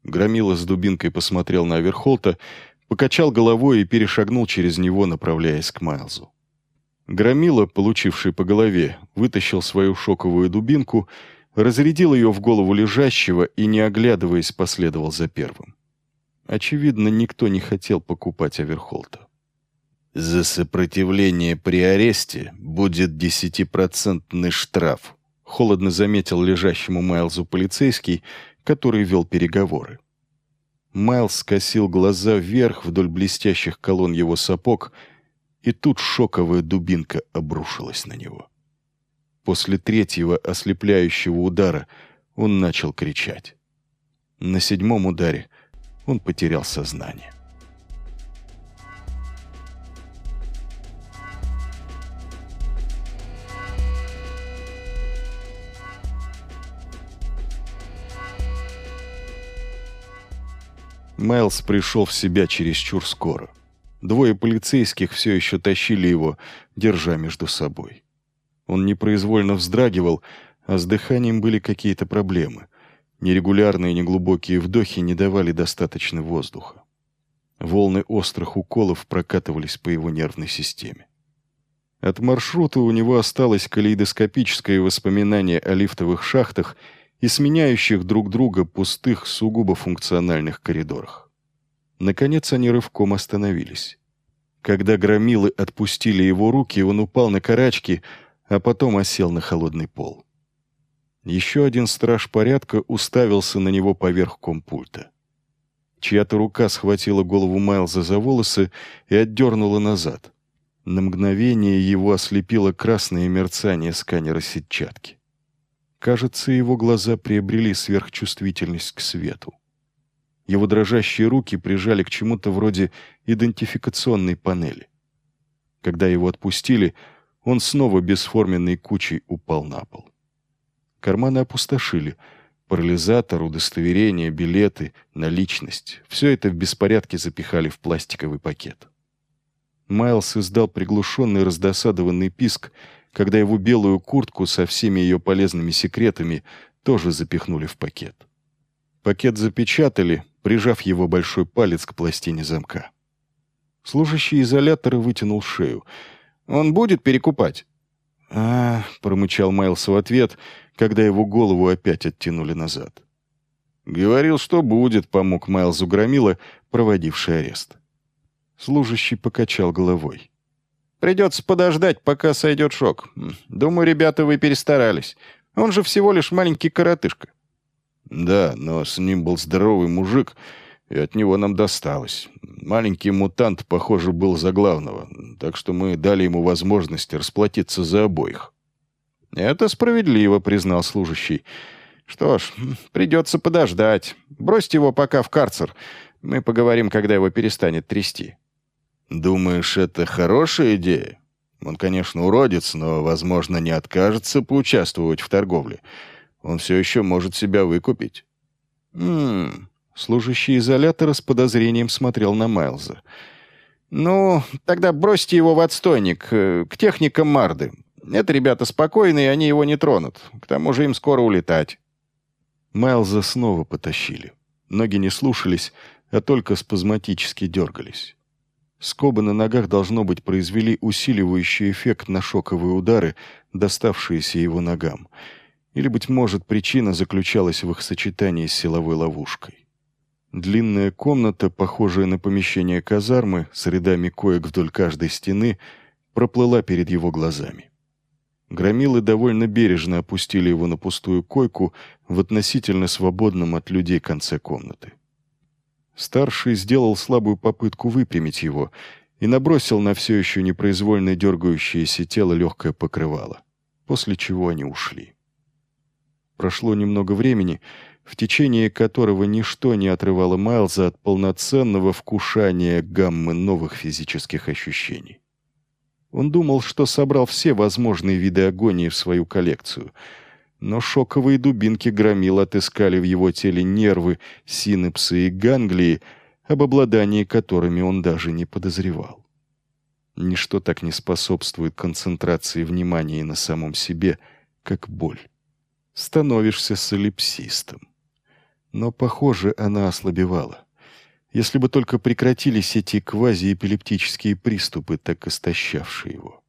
Громила с дубинкой посмотрел на Аверхолта, покачал головой и перешагнул через него, направляясь к Майлзу. Громила, получивший по голове, вытащил свою шоковую дубинку, разрядил ее в голову лежащего и, не оглядываясь, последовал за первым. Очевидно, никто не хотел покупать Аверхолта. «За сопротивление при аресте будет 10% штраф», — холодно заметил лежащему Майлзу полицейский, который вел переговоры. Майлз скосил глаза вверх вдоль блестящих колонн его сапог, и тут шоковая дубинка обрушилась на него. После третьего ослепляющего удара он начал кричать. На 7-м ударе он потерял сознание. Майлз пришел в себя чересчур скоро. Двое полицейских все еще тащили его, держа между собой. Он непроизвольно вздрагивал, а с дыханием были какие-то проблемы. Нерегулярные неглубокие вдохи не давали достаточно воздуха. Волны острых уколов прокатывались по его нервной системе. От маршрута у него осталось калейдоскопическое воспоминание о лифтовых шахтах и сменяющих друг друга пустых, сугубо функциональных коридорах. Наконец они рывком остановились. Когда громилы отпустили его руки, он упал на карачки, а потом осел на холодный пол. Еще один страж порядка уставился на него поверх компульта. Чья-то рука схватила голову Майлза за волосы и отдернула назад. На мгновение его ослепило красное мерцание сканера сетчатки. Кажется, его глаза приобрели сверхчувствительность к свету. Его дрожащие руки прижали к чему-то вроде идентификационной панели. Когда его отпустили, он снова бесформенной кучей упал на пол. Карманы опустошили. Парализатор, удостоверение, билеты, наличность — все это в беспорядке запихали в пластиковый пакет. Майлз издал приглушенный раздосадованный писк, когда его белую куртку со всеми ее полезными секретами тоже запихнули в пакет. Пакет запечатали, прижав его большой палец к пластине замка. Служащий изолятора вытянул шею. «Он будет перекупать?» Промычал Майлз в ответ, когда его голову опять оттянули назад. «Говорил, что будет», — помог Майлзу громила, проводивший арест. Служащий покачал головой. «Придется подождать, пока сойдет шок. Думаю, ребята, вы перестарались. Он же всего лишь маленький коротышка». «Да, но с ним был здоровый мужик, и от него нам досталось. Маленький мутант, похоже, был за главного, так что мы дали ему возможность расплатиться за обоих». «Это справедливо», — признал служащий. «Что ж, придется подождать. Бросьте его пока в карцер. Мы поговорим, когда его перестанет трясти». «Думаешь, это хорошая идея? Он, конечно, уродец, но, возможно, не откажется поучаствовать в торговле. Он все еще может себя выкупить». Служащий изолятора с подозрением смотрел на Майлза. «Ну, тогда бросьте его в отстойник, к техникам Марды. Это ребята спокойные, они его не тронут. К тому же им скоро улетать». Майлза снова потащили. Ноги не слушались, а только спазматически дергались. Скобы на ногах, должно быть, произвели усиливающий эффект на шоковые удары, доставшиеся его ногам. Или, быть может, причина заключалась в их сочетании с силовой ловушкой. Длинная комната, похожая на помещение казармы, с рядами коек вдоль каждой стены, проплыла перед его глазами. Громилы довольно бережно опустили его на пустую койку в относительно свободном от людей конце комнаты. Старший сделал слабую попытку выпрямить его и набросил на все еще непроизвольно дергающееся тело легкое покрывало, после чего они ушли. Прошло немного времени, в течение которого ничто не отрывало Майлза от полноценного вкушания гаммы новых физических ощущений. Он думал, что собрал все возможные виды агонии в свою коллекцию, но шоковые дубинки громил отыскали в его теле нервы, синапсы и ганглии, об обладании которыми он даже не подозревал. Ничто так не способствует концентрации внимания на самом себе, как боль. Становишься солипсистом. Но, похоже, она ослабевала. Если бы только прекратились эти квазиэпилептические приступы, так истощавшие его.